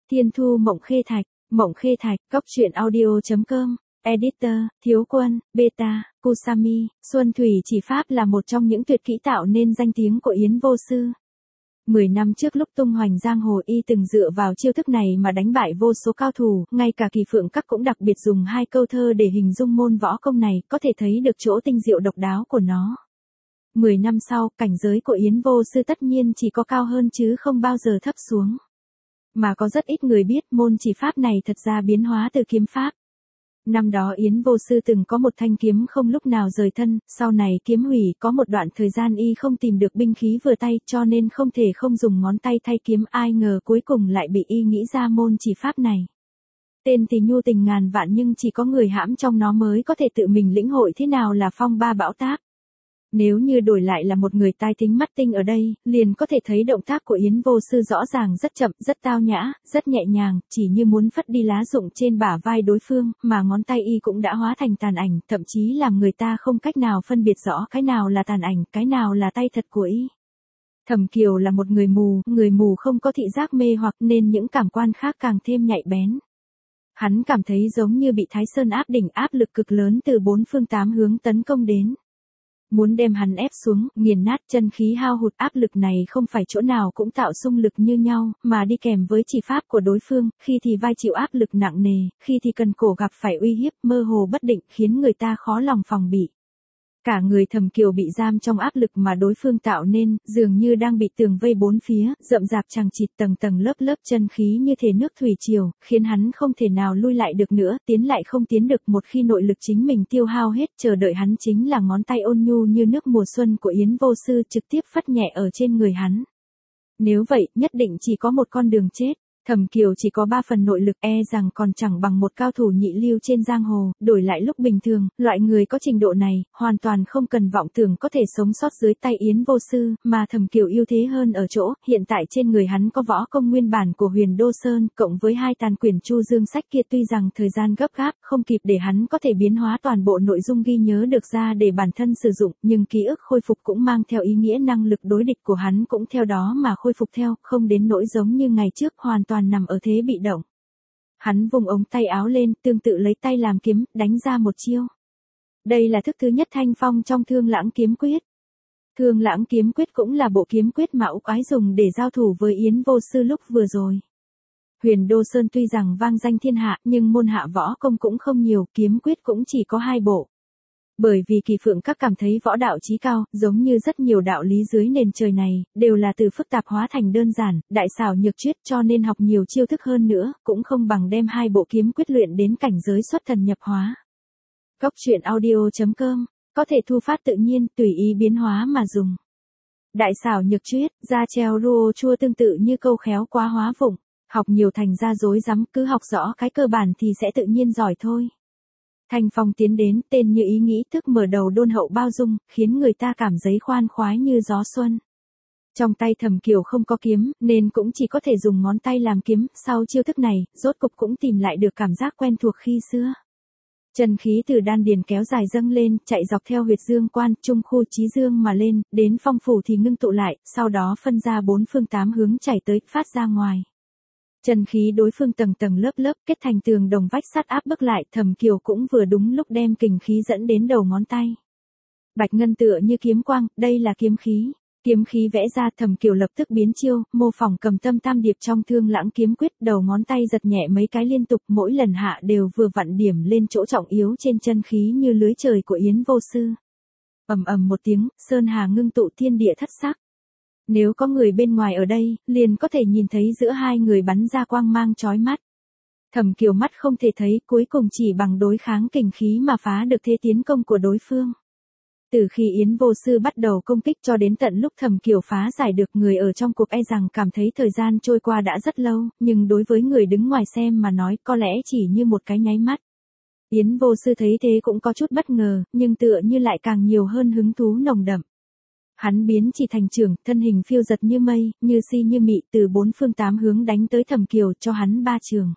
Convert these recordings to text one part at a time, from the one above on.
Thiên Thu Mộng Khê Thạch, Cốc truyện audio.com, Editor, Thiếu Quân, Beta, Kusami, Xuân Thủy Chỉ Pháp là một trong những tuyệt kỹ tạo nên danh tiếng của Yến Vô Sư. 10 năm trước lúc tung hoành giang hồ y từng dựa vào chiêu thức này mà đánh bại vô số cao thủ, ngay cả Kỳ Phượng Các cũng đặc biệt dùng 2 câu thơ để hình dung môn võ công này, có thể thấy được chỗ tinh diệu độc đáo của nó. 10 năm sau, cảnh giới của Yến Vô Sư tất nhiên chỉ có cao hơn chứ không bao giờ thấp xuống. Mà có rất ít người biết môn chỉ pháp này thật ra biến hóa từ kiếm pháp. Năm đó Yến Vô Sư từng có một thanh kiếm không lúc nào rời thân, sau này kiếm hủy, có một đoạn thời gian y không tìm được binh khí vừa tay cho nên không thể không dùng ngón tay thay kiếm, ai ngờ cuối cùng lại bị y nghĩ ra môn chỉ pháp này. Tên thì nhu tình ngàn vạn nhưng chỉ có người hãm trong nó mới có thể tự mình lĩnh hội thế nào là phong ba bão táp. Nếu như đổi lại là một người tai thính mắt tinh ở đây, liền có thể thấy động tác của Yến Vô Sư rõ ràng rất chậm, rất tao nhã, rất nhẹ nhàng, chỉ như muốn phất đi lá rụng trên bả vai đối phương, mà ngón tay y cũng đã hóa thành tàn ảnh, thậm chí làm người ta không cách nào phân biệt rõ cái nào là tàn ảnh, cái nào là tay thật của y. Thẩm Kiều là một người mù không có thị giác mê hoặc nên những cảm quan khác càng thêm nhạy bén. Hắn cảm thấy giống như bị Thái Sơn áp đỉnh, áp lực cực lớn từ 4 phương 8 hướng tấn công đến. Muốn đem hắn ép xuống, nghiền nát, chân khí hao hụt, áp lực này không phải chỗ nào cũng tạo xung lực như nhau, mà đi kèm với chỉ pháp của đối phương, khi thì vai chịu áp lực nặng nề, khi thì cần cổ gặp phải uy hiếp, mơ hồ bất định, khiến người ta khó lòng phòng bị. Cả người Thẩm Kiều bị giam trong áp lực mà đối phương tạo nên, dường như đang bị tường vây bốn phía, rậm rạp chằng chịt, tầng tầng lớp lớp chân khí như thể nước thủy triều, khiến hắn không thể nào lui lại được nữa, tiến lại không tiến được. Một khi nội lực chính mình tiêu hao hết, chờ đợi hắn chính là ngón tay ôn nhu như nước mùa xuân của Yến Vô Sư trực tiếp phất nhẹ ở trên người hắn. Nếu vậy, nhất định chỉ có một con đường chết. Thẩm Kiều chỉ có 3 phần nội lực, rằng còn chẳng bằng một cao thủ nhị lưu trên giang hồ. Đổi lại lúc bình thường, loại người có trình độ này, hoàn toàn không cần vọng tưởng có thể sống sót dưới tay Yến Vô Sư, mà Thẩm Kiều ưu thế hơn ở chỗ, hiện tại trên người hắn có võ công nguyên bản của Huyền Đô Sơn, cộng với 2 tàn quyển Chu Dương sách kia, tuy rằng thời gian gấp gáp, không kịp để hắn có thể biến hóa toàn bộ nội dung ghi nhớ được ra để bản thân sử dụng, nhưng ký ức khôi phục cũng mang theo ý nghĩa năng lực đối địch của hắn cũng theo đó mà khôi phục theo, không đến nỗi giống như ngày trước hoàn toàn nằm ở thế bị động. Hắn vùng ống tay áo lên, tương tự lấy tay làm kiếm, đánh ra một chiêu. Đây là thức thứ nhất Thanh Phong trong Thương Lãng Kiếm Quyết. Thương Lãng Kiếm Quyết cũng là bộ kiếm quyết mà Úc Ái dùng để giao thủ với Yến Vô Sư lúc vừa rồi. Huyền Đô Sơn tuy rằng vang danh thiên hạ, nhưng môn hạ võ công cũng không nhiều, kiếm quyết cũng chỉ có 2 bộ. Bởi vì Kỳ Phượng Các cảm thấy võ đạo chí cao, giống như rất nhiều đạo lý dưới nền trời này, đều là từ phức tạp hóa thành đơn giản, đại xảo nhược chuyết, cho nên học nhiều chiêu thức hơn nữa, cũng không bằng đem 2 bộ kiếm quyết luyện đến cảnh giới xuất thần nhập hóa. Cốc truyện audio.com, có thể thu phát tự nhiên, tùy ý biến hóa mà dùng. Đại xảo nhược chuyết, ra treo ruô chua tương tự như câu khéo quá hóa vụng, học nhiều thành ra rối rắm, cứ học rõ cái cơ bản thì sẽ tự nhiên giỏi thôi. Thanh Phong tiến đến, tên như ý nghĩ, thức mở đầu đôn hậu bao dung, khiến người ta cảm thấy khoan khoái như gió xuân. Trong tay Thẩm Kiều không có kiếm, nên cũng chỉ có thể dùng ngón tay làm kiếm, sau chiêu thức này, rốt cục cũng tìm lại được cảm giác quen thuộc khi xưa. Chân khí từ đan điền kéo dài dâng lên, chạy dọc theo huyệt dương quan, trung khu chí dương mà lên, đến phong phủ thì ngưng tụ lại, sau đó phân ra 4 phương 8 hướng chảy tới, phát ra ngoài. Chân khí đối phương tầng tầng lớp lớp kết thành tường đồng vách sắt áp bức lại, Thẩm Kiều cũng vừa đúng lúc đem kình khí dẫn đến đầu ngón tay. Bạch ngân tựa như kiếm quang, đây là kiếm khí. Kiếm khí vẽ ra, Thẩm Kiều lập tức biến chiêu, mô phỏng Cầm Tâm Tam Điệp trong Thương Lãng Kiếm Quyết, đầu ngón tay giật nhẹ mấy cái liên tục, mỗi lần hạ đều vừa vặn điểm lên chỗ trọng yếu trên chân khí như lưới trời của Yến Vô Sư. Ầm ầm một tiếng, sơn hà ngưng tụ, thiên địa thất sắc. Nếu có người bên ngoài ở đây, liền có thể nhìn thấy giữa 2 người bắn ra quang mang chói mắt. Thẩm Kiều mắt không thể thấy, cuối cùng chỉ bằng đối kháng kình khí mà phá được thế tiến công của đối phương. Từ khi Yến Vô Sư bắt đầu công kích cho đến tận lúc Thẩm Kiều phá giải được, người ở trong cuộc rằng cảm thấy thời gian trôi qua đã rất lâu, nhưng đối với người đứng ngoài xem mà nói có lẽ chỉ như một cái nháy mắt. Yến Vô Sư thấy thế cũng có chút bất ngờ, nhưng tựa như lại càng nhiều hơn hứng thú nồng đậm. Hắn biến chỉ thành chưởng, thân hình phiêu giật như mây, như si như mị, từ 4 phương 8 hướng đánh tới Thẩm Kiều, cho hắn 3 chưởng.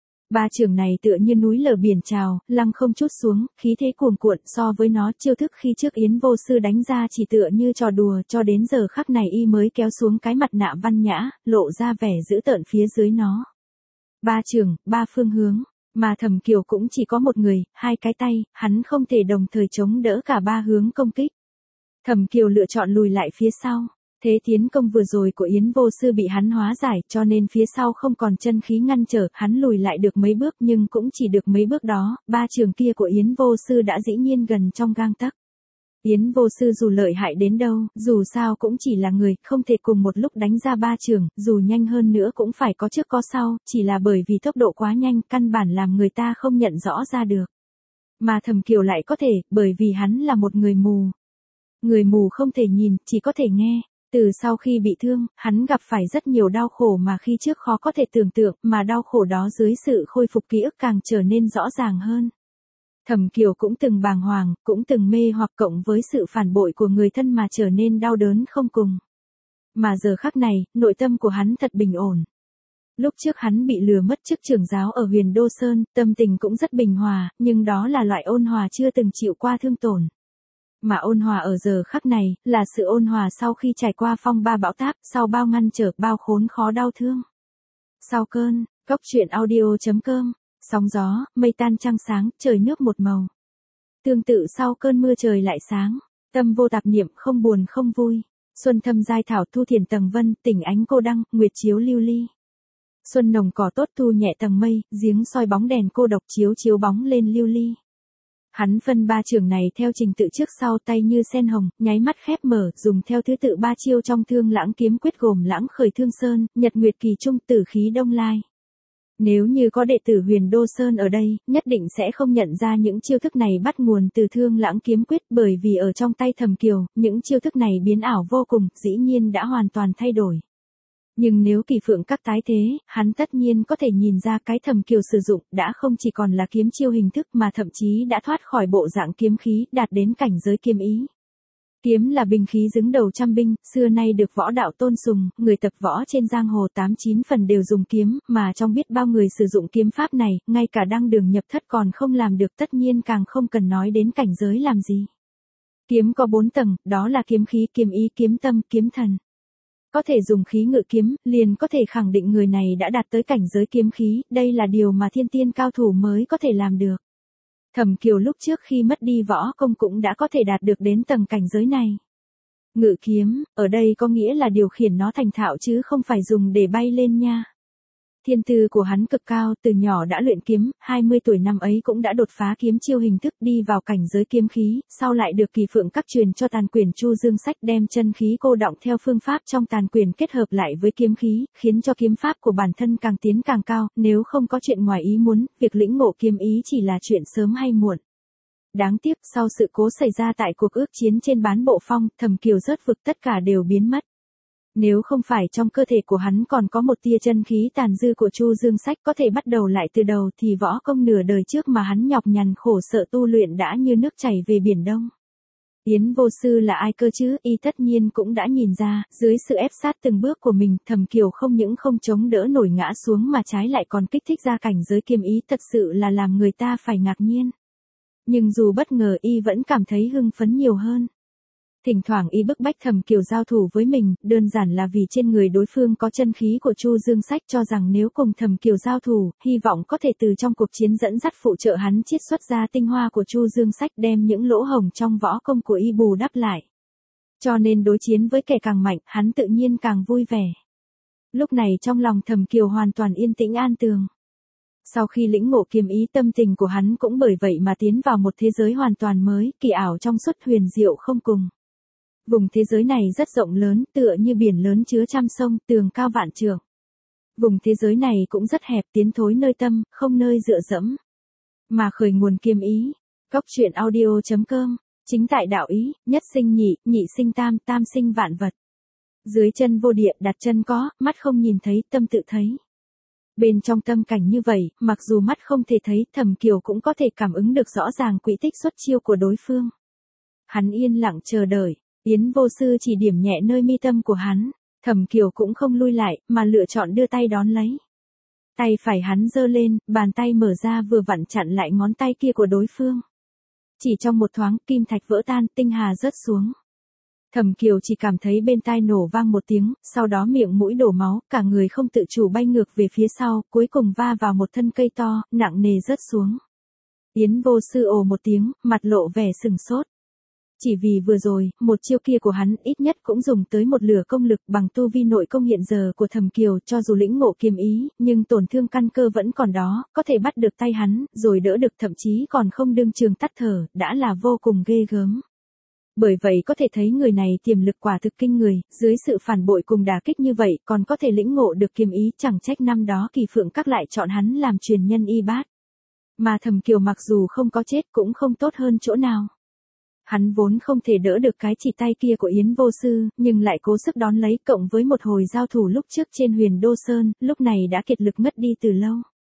3 chưởng này tựa như núi lở biển trào, lăng không trút xuống, khí thế cuồn cuộn, so với nó chiêu thức khi trước Yến Vô Sư đánh ra chỉ tựa như trò đùa, cho đến giờ khắc này y mới kéo xuống cái mặt nạ văn nhã, lộ ra vẻ dữ tợn phía dưới nó. Ba trường, ba phương hướng, mà Thẩm Kiều cũng chỉ có một người, hai cái tay, hắn không thể đồng thời chống đỡ cả ba hướng công kích. Thẩm Kiều lựa chọn lùi lại phía sau. Thế tiến công vừa rồi của Yến Vô Sư bị hắn hóa giải, cho nên phía sau không còn chân khí ngăn trở, hắn lùi lại được mấy bước nhưng cũng chỉ được mấy bước đó, ba trường kia của Yến Vô Sư đã dĩ nhiên gần trong gang tấc. Yến Vô Sư dù lợi hại đến đâu, dù sao cũng chỉ là người, không thể cùng một lúc đánh ra ba trường, dù nhanh hơn nữa cũng phải có trước có sau, chỉ là bởi vì tốc độ quá nhanh, căn bản làm người ta không nhận rõ ra được. Mà Thẩm Kiều lại có thể, bởi vì hắn là một người mù. Người mù không thể nhìn, chỉ có thể nghe. Từ sau khi bị thương, hắn gặp phải rất nhiều đau khổ mà khi trước khó có thể tưởng tượng, mà đau khổ đó dưới sự khôi phục ký ức càng trở nên rõ ràng hơn. Thẩm Kiều cũng từng bàng hoàng, cũng từng mê hoặc cộng với sự phản bội của người thân mà trở nên đau đớn không cùng. Mà giờ khắc này, nội tâm của hắn thật bình ổn. Lúc trước hắn bị lừa mất chức trưởng giáo ở Huyền Đô Sơn, tâm tình cũng rất bình hòa, nhưng đó là loại ôn hòa chưa từng chịu qua thương tổn. Mà ôn hòa ở giờ khắc này, là sự ôn hòa sau khi trải qua phong ba bão táp, sau bao ngăn trở, bao khốn khó đau thương. Sau cơn, Cốc truyện audio.com, sóng gió, mây tan trăng sáng, trời nước một màu. Tương tự sau cơn mưa trời lại sáng, tâm vô tạp niệm, không buồn không vui. Xuân thâm giai thảo, thu thiền tầng vân, tỉnh ánh cô đăng, nguyệt chiếu lưu ly. Xuân nồng cỏ tốt, thu nhẹ tầng mây, giếng soi bóng đèn cô độc chiếu chiếu bóng lên lưu ly. Hắn phân ba trường này theo trình tự trước sau, tay như sen hồng, nháy mắt khép mở, dùng theo thứ tự ba chiêu trong Thương Lãng kiếm quyết gồm Lãng khởi Thương Sơn, Nhật Nguyệt kỳ trung, Tử khí đông lai. Nếu như có đệ tử Huyền Đô Sơn ở đây, nhất định sẽ không nhận ra những chiêu thức này bắt nguồn từ Thương Lãng kiếm quyết, bởi vì ở trong tay Thẩm Kiều, những chiêu thức này biến ảo vô cùng, dĩ nhiên đã hoàn toàn thay đổi. Nhưng nếu Kỳ Phượng các tái thế, hắn tất nhiên có thể nhìn ra cái Thẩm Kiều sử dụng đã không chỉ còn là kiếm chiêu hình thức mà thậm chí đã thoát khỏi bộ dạng kiếm khí, đạt đến cảnh giới kiếm ý. Kiếm là binh khí đứng đầu trăm binh, xưa nay được võ đạo tôn sùng, người tập võ trên giang hồ 89 phần đều dùng kiếm, mà trong biết bao người sử dụng kiếm pháp này, ngay cả đăng đường nhập thất còn không làm được, tất nhiên càng không cần nói đến cảnh giới làm gì. Kiếm có 4 tầng, đó là kiếm khí, kiếm ý, kiếm tâm, kiếm thần. Có thể dùng khí ngự kiếm, liền có thể khẳng định người này đã đạt tới cảnh giới kiếm khí, đây là điều mà thiên tiên cao thủ mới có thể làm được. Thẩm Kiều lúc trước khi mất đi võ công cũng đã có thể đạt được đến tầng cảnh giới này. Ngự kiếm, ở đây có nghĩa là điều khiển nó thành thạo chứ không phải dùng để bay lên nha. Thiên tư của hắn cực cao, từ nhỏ đã luyện kiếm, 20 tuổi năm ấy cũng đã đột phá kiếm chiêu hình thức đi vào cảnh giới kiếm khí, sau lại được Kỳ Phượng các truyền cho Tàn Quyền Chu Dương Sách đem chân khí cô đọng theo phương pháp trong Tàn Quyền kết hợp lại với kiếm khí, khiến cho kiếm pháp của bản thân càng tiến càng cao, nếu không có chuyện ngoài ý muốn, việc lĩnh ngộ kiếm ý chỉ là chuyện sớm hay muộn. Đáng tiếc, sau sự cố xảy ra tại cuộc ước chiến trên Bán Bộ Phong, Thẩm Kiều rớt vực tất cả đều biến mất. Nếu không phải trong cơ thể của hắn còn có một tia chân khí tàn dư của Chu Dương Sách có thể bắt đầu lại từ đầu thì võ công nửa đời trước mà hắn nhọc nhằn khổ sở tu luyện đã như nước chảy về biển đông. Yến Vô Sư là ai cơ chứ, y tất nhiên cũng đã nhìn ra, dưới sự ép sát từng bước của mình, Thẩm Kiều không những không chống đỡ nổi ngã xuống mà trái lại còn kích thích ra cảnh giới kiếm ý, thật sự là làm người ta phải ngạc nhiên. Nhưng dù bất ngờ y vẫn cảm thấy hưng phấn nhiều hơn. Thỉnh thoảng y bức bách Thẩm Kiều giao thủ với mình, đơn giản là vì trên người đối phương có chân khí của Chu Dương Sách, cho rằng nếu cùng Thẩm Kiều giao thủ, hy vọng có thể từ trong cuộc chiến dẫn dắt phụ trợ hắn chiết xuất ra tinh hoa của Chu Dương Sách, đem những lỗ hổng trong võ công của y bù đắp lại. Cho nên đối chiến với kẻ càng mạnh, hắn tự nhiên càng vui vẻ. Lúc này trong lòng Thẩm Kiều hoàn toàn yên tĩnh an tường. Sau khi lĩnh ngộ kiếm ý, tâm tình của hắn cũng bởi vậy mà tiến vào một thế giới hoàn toàn mới, kỳ ảo trong suốt, huyền diệu không cùng. Vùng thế giới này rất rộng lớn, tựa như biển lớn chứa trăm sông, tường cao vạn trượng. Vùng thế giới này cũng rất hẹp, tiến thối nơi tâm, không nơi dựa dẫm. Mà khởi nguồn kiếm ý. Cốc truyện audio.com, chính tại đạo ý, nhất sinh nhị, nhị sinh tam, tam sinh vạn vật. Dưới chân vô địa, đặt chân có, mắt không nhìn thấy, tâm tự thấy. Bên trong tâm cảnh như vậy, mặc dù mắt không thể thấy, Thẩm Kiều cũng có thể cảm ứng được rõ ràng quỹ tích xuất chiêu của đối phương. Hắn yên lặng chờ đợi. Yến Vô Sư chỉ điểm nhẹ nơi mi tâm của hắn, Thẩm Kiều cũng không lui lại, mà lựa chọn đưa tay đón lấy. Tay phải hắn giơ lên, bàn tay mở ra vừa vặn chặn lại ngón tay kia của đối phương. Chỉ trong một thoáng, kim thạch vỡ tan, tinh hà rớt xuống. Thẩm Kiều chỉ cảm thấy bên tai nổ vang một tiếng, sau đó miệng mũi đổ máu, cả người không tự chủ bay ngược về phía sau, cuối cùng va vào một thân cây to, nặng nề rớt xuống. Yến Vô Sư ồ một tiếng, mặt lộ vẻ sừng sốt. Chỉ vì vừa rồi, một chiêu kia của hắn ít nhất cũng dùng tới một lửa công lực bằng tu vi nội công hiện giờ của Thẩm Kiều, cho dù lĩnh ngộ kiếm ý, nhưng tổn thương căn cơ vẫn còn đó, có thể bắt được tay hắn, rồi đỡ được thậm chí còn không đương trường tắt thở, đã là vô cùng ghê gớm. Bởi vậy có thể thấy người này tiềm lực quả thực kinh người, dưới sự phản bội cùng đả kích như vậy còn có thể lĩnh ngộ được kiếm ý, chẳng trách năm đó Kỳ Phượng Các lại chọn hắn làm truyền nhân y bát. Mà Thẩm Kiều mặc dù không có chết cũng không tốt hơn chỗ nào. Hắn vốn không thể đỡ được cái chỉ tay kia của Yến Vô Sư, nhưng lại cố sức đón lấy, cộng với một hồi giao thủ lúc trước trên Huyền Đô Sơn, lúc này đã kiệt lực ngất đi từ lâu.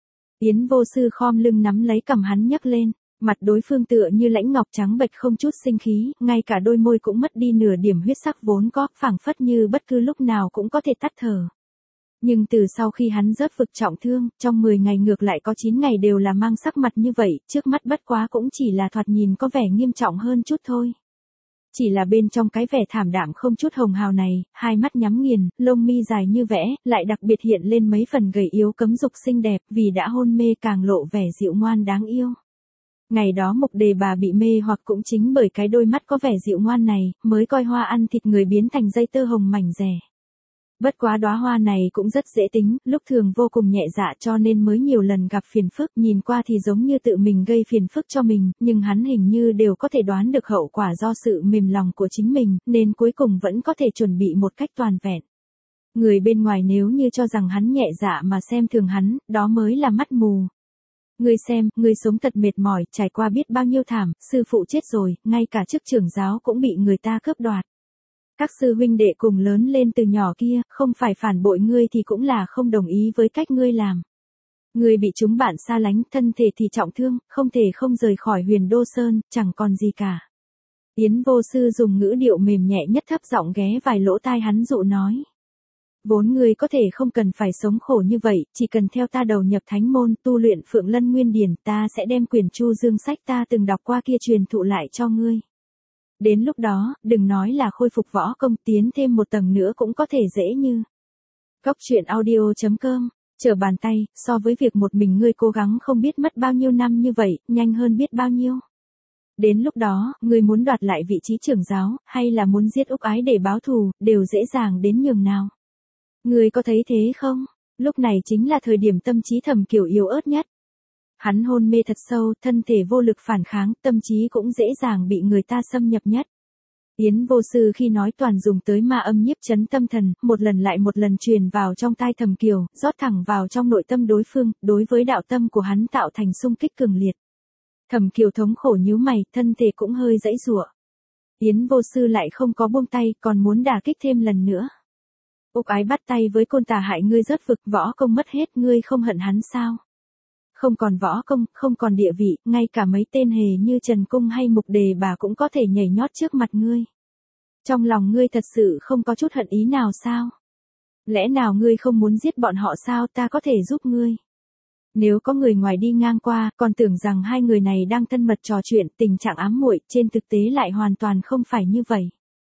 Yến Vô Sư khom lưng nắm lấy cằm hắn nhấc lên, mặt đối phương tựa như lãnh ngọc trắng bệch không chút sinh khí, ngay cả đôi môi cũng mất đi nửa điểm huyết sắc vốn có, phảng phất như bất cứ lúc nào cũng có thể tắt thở. Nhưng từ sau khi hắn rớt vực trọng thương, trong 10 ngày ngược lại có 9 ngày đều là mang sắc mặt như vậy, trước mắt bất quá cũng chỉ là thoạt nhìn có vẻ nghiêm trọng hơn chút thôi. Chỉ là bên trong cái vẻ thảm đạm không chút hồng hào này, hai mắt nhắm nghiền, lông mi dài như vẽ, lại đặc biệt hiện lên mấy phần gầy yếu cấm dục xinh đẹp, vì đã hôn mê càng lộ vẻ dịu ngoan đáng yêu. Ngày đó Mục Đề Bà bị mê hoặc cũng chính bởi cái đôi mắt có vẻ dịu ngoan này, mới coi hoa ăn thịt người biến thành dây tơ hồng mảnh rẻ. Bất quá đóa hoa này cũng rất dễ tính, lúc thường vô cùng nhẹ dạ cho nên mới nhiều lần gặp phiền phức, nhìn qua thì giống như tự mình gây phiền phức cho mình, nhưng hắn hình như đều có thể đoán được hậu quả do sự mềm lòng của chính mình, nên cuối cùng vẫn có thể chuẩn bị một cách toàn vẹn. Người bên ngoài nếu như cho rằng hắn nhẹ dạ mà xem thường hắn, đó mới là mắt mù. Ngươi xem, ngươi sống thật mệt mỏi, trải qua biết bao nhiêu thảm, sư phụ chết rồi, ngay cả chức trưởng giáo cũng bị người ta cướp đoạt. Các sư huynh đệ cùng lớn lên từ nhỏ kia, không phải phản bội ngươi thì cũng là không đồng ý với cách ngươi làm. Ngươi bị chúng bạn xa lánh, thân thể thì trọng thương, không thể không rời khỏi Huyền Đô Sơn, chẳng còn gì cả. Yến Vô Sư dùng ngữ điệu mềm nhẹ nhất thấp giọng ghé vài lỗ tai hắn dụ nói. Vốn ngươi có thể không cần phải sống khổ như vậy, chỉ cần theo ta đầu nhập thánh môn, tu luyện Phượng Lân Nguyên Điển, ta sẽ đem quyển Chu Dương sách ta từng đọc qua kia truyền thụ lại cho ngươi. Đến lúc đó, đừng nói là khôi phục võ công, tiến thêm một tầng nữa cũng có thể dễ như. Goctruyện.audio.com, trở bàn tay, so với việc một mình ngươi cố gắng không biết mất bao nhiêu năm như vậy, nhanh hơn biết bao nhiêu. Đến lúc đó, ngươi muốn đoạt lại vị trí trưởng giáo, hay là muốn giết Úc Ái để báo thù, đều dễ dàng đến nhường nào. Ngươi có thấy thế không? Lúc này chính là thời điểm tâm trí Thẩm Kiều yếu ớt nhất. Hắn hôn mê thật sâu, thân thể vô lực phản kháng, tâm trí cũng dễ dàng bị người ta xâm nhập nhất. Yến Vô Sư khi nói toàn dùng tới ma âm nhiếp chấn tâm thần, một lần lại một lần truyền vào trong tai Thẩm Kiều, rót thẳng vào trong nội tâm đối phương, đối với đạo tâm của hắn tạo thành xung kích cường liệt. Thẩm Kiều thống khổ nhíu mày, thân thể cũng hơi giãy giụa. Yến Vô Sư lại không có buông tay, còn muốn đả kích thêm lần nữa. Úc Ái bắt tay với côn tà hại ngươi rớt vực, võ công mất hết, ngươi không hận hắn sao? Không còn võ công, không còn địa vị, ngay cả mấy tên hề như Trần Cung hay Mục Đề Bà cũng có thể nhảy nhót trước mặt ngươi. Trong lòng ngươi thật sự không có chút hận ý nào sao? Lẽ nào ngươi không muốn giết bọn họ sao, ta có thể giúp ngươi? Nếu có người ngoài đi ngang qua, còn tưởng rằng hai người này đang thân mật trò chuyện, tình trạng ám muội, trên thực tế lại hoàn toàn không phải như vậy.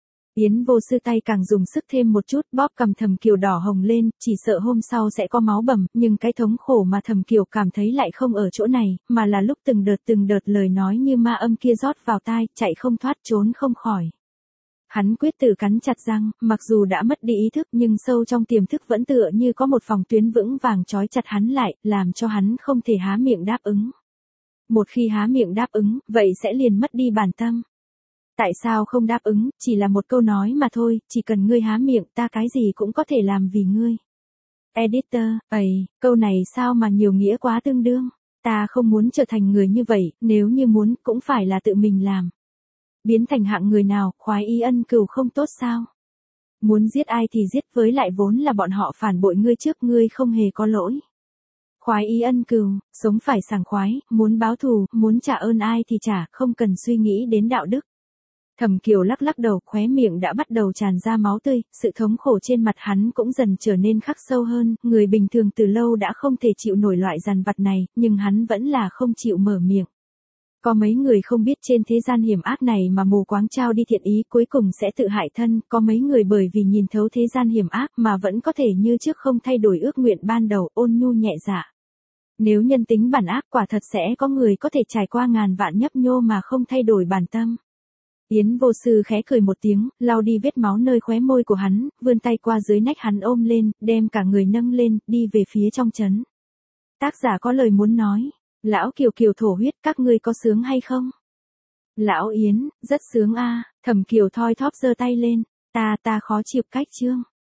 Yến Vô Sư tay càng dùng sức thêm một chút, bóp cầm Thẩm Kiều đỏ hồng lên, chỉ sợ hôm sau sẽ có máu bầm, nhưng cái thống khổ mà Thẩm Kiều cảm thấy lại không ở chỗ này, mà là lúc từng đợt lời nói như ma âm kia rót vào tai, chạy không thoát trốn không khỏi. Hắn quyết tử cắn chặt răng, mặc dù đã mất đi ý thức nhưng sâu trong tiềm thức vẫn tựa như có một phòng tuyến vững vàng trói chặt hắn lại, làm cho hắn không thể há miệng đáp ứng. Một khi há miệng đáp ứng, vậy sẽ liền mất đi bản tâm. Tại sao không đáp ứng, chỉ là một câu nói mà thôi, chỉ cần ngươi há miệng, ta cái gì cũng có thể làm vì ngươi. Editor, câu này sao mà nhiều nghĩa quá tương đương, ta không muốn trở thành người như vậy, nếu như muốn, cũng phải là tự mình làm. Biến thành hạng người nào, khoái ý ân cừu không tốt sao? Muốn giết ai thì giết, với lại vốn là bọn họ phản bội ngươi trước, ngươi không hề có lỗi. Khoái ý ân cừu, sống phải sảng khoái, muốn báo thù, muốn trả ơn ai thì trả, không cần suy nghĩ đến đạo đức. Thẩm Kiều lắc lắc đầu, khóe miệng đã bắt đầu tràn ra máu tươi, sự thống khổ trên mặt hắn cũng dần trở nên khắc sâu hơn, người bình thường từ lâu đã không thể chịu nổi loại dằn vặt này, nhưng hắn vẫn là không chịu mở miệng. Có mấy người không biết trên thế gian hiểm ác này mà mù quáng trao đi thiện ý cuối cùng sẽ tự hại thân, có mấy người bởi vì nhìn thấu thế gian hiểm ác mà vẫn có thể như trước không thay đổi ước nguyện ban đầu, ôn nhu nhẹ dạ. Nếu nhân tính bản ác quả thật sẽ có người có thể trải qua ngàn vạn nhấp nhô mà không thay đổi bản tâm. Yến Vô Sư khẽ cười một tiếng, lau đi vết máu nơi khóe môi của hắn, vươn tay qua dưới nách hắn ôm lên, đem cả người nâng lên, đi về phía trong trấn. Tác giả có lời muốn nói. Lão Kiều Kiều thổ huyết, các ngươi có sướng hay không? Lão Yến, rất sướng a. Thẩm Kiều thoi thóp giơ tay lên. Ta khó chịu cách chương.